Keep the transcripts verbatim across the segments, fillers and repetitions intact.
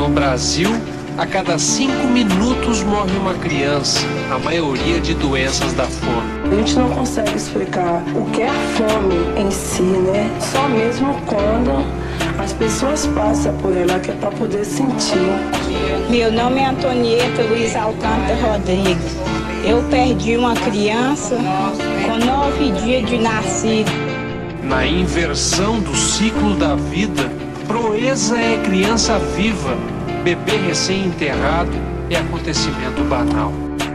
No Brasil, a cada cinco minutos morre uma criança, a maioria de doenças da fome. A gente não consegue explicar o que é a fome em si, né? Só mesmo quando as pessoas passam por ela, que é para poder sentir. Meu nome é Antonieta Luiz Alcântara Rodrigues. Eu perdi uma criança com nove dias de nascido. Na inversão do ciclo da vida, proeza é criança viva, bebê recém-enterrado é acontecimento banal.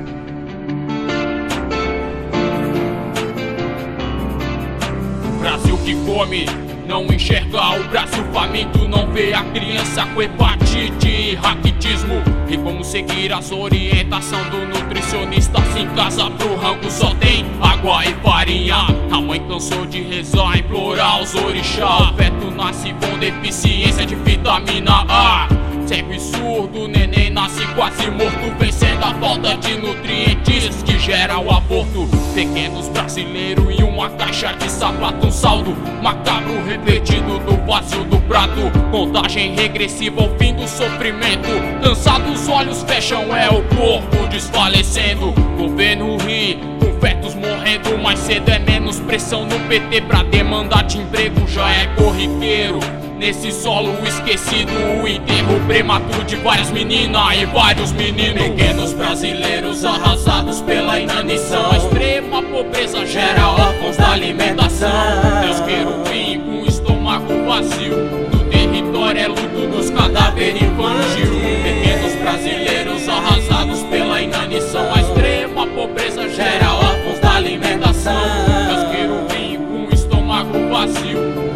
Brasil que come, não enxerga o braço faminto, não vê a criança com hepatite e raquitismo. E como seguir as orientações do nutricionista? Se em casa pro rango só tem água e farinha. A mãe cansou de rezar, implorar os orixás. O feto nasce com deficiência de vitamina A. Cego e surdo, o neném nasce quase morto, vencendo a falta de nutrientes que gera o aborto. Pequenos brasileiros e uma caixa de sapato, um saldo macabro repetido no vazio do prato. Contagem regressiva ao fim do sofrimento. Cansados os olhos fecham, é o corpo desfalecendo. Governo ri, com fetos morrendo mais cedo. É menos pressão no P T pra demanda de emprego, já é corriqueiro. Nesse solo esquecido, o enterro prematuro de várias meninas e vários meninos. Pequenos brasileiros arrasados pela inanição. A extrema pobreza gera órfãos da alimentação. Deus queira o fim com o estômago vazio. No território é luto dos cadáveres infantil. Pequenos brasileiros arrasados pela inanição. A extrema pobreza gera órfãos da alimentação. Deus queira o fim com o estômago vazio.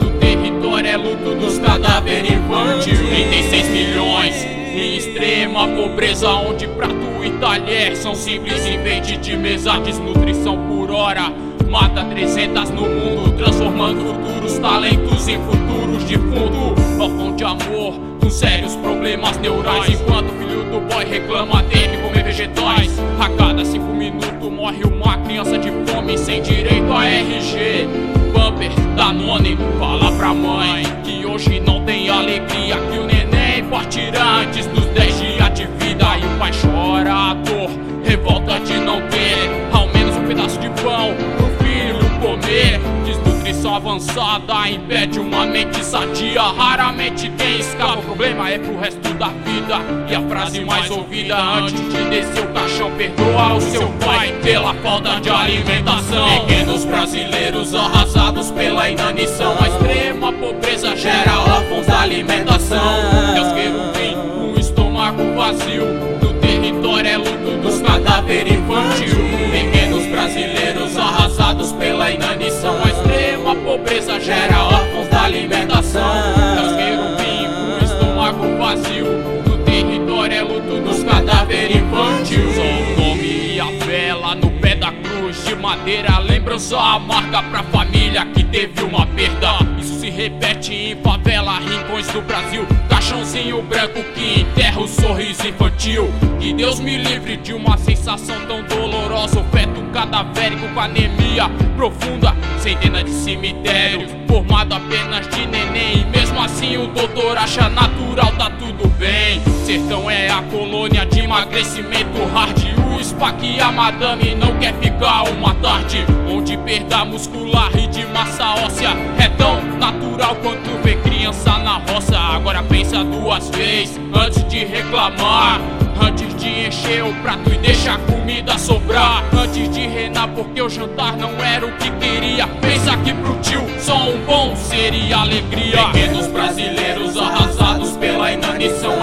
É luto dos cadáveres infantil. trinta e seis milhões em extrema pobreza, onde prato e talher são simples enfeite de mesa. Desnutrição por hora mata trezentas no mundo, transformando futuros talentos em futuros de fundo. Órfão de amor com sérios problemas neurais, enquanto o filho do boy reclama dele comer vegetais. A cada cinco minutos morre uma criança de fome sem direito a R G. Bumper, Danone, fala pra mãe que hoje não tem alegria, que o neném partirá antes dos dez dias de vida. E o pai chora a dor, revolta de não ter ao menos um pedaço de pão pro filho comer. Desnutrição avançada impede uma mente sadia. Raramente quem escapa, o problema é pro resto da vida. E a frase mais ouvida antes de descer o caixão: perdoa o seu pai pela falta de alimentação. Pequenos brasileiros arrasados pela inanição. A extrema pobreza gera órfãos da alimentação. Deus queira o fim com o estômago vazio. No território é luto dos cadáveres infantil. Pequenos brasileiros arrasados pela inanição. A extrema pobreza gera órfãos da alimentação. Deus queira o fim com o estômago vazio. No território é luto dos cadáveres infantil. Só o nome e a vela no pé da cruz de madeira, lembrança amarga pra família que teve uma perda. Isso se repete em favela, rincões do Brasil. Caixãozinho branco que enterra o sorriso infantil. Que Deus me livre de uma sensação tão dolorosa. O feto cadavérico com anemia profunda, centena de cemitério, formado apenas de neném. E mesmo assim o doutor acha natural, tá tudo bem. Sertão é a colônia de emagrecimento hard. O spa que a madame não quer ficar uma tarde, onde perda muscular e de massa óssea é tão natural quanto ver criança na roça. Agora pensa duas vezes antes de reclamar, antes de encher o prato e deixar a comida sobrar, antes de reinar porque o jantar não era o que queria. Pensa que pro tio só um bom seria alegria. Pequenos brasileiros arrasados pela inanição.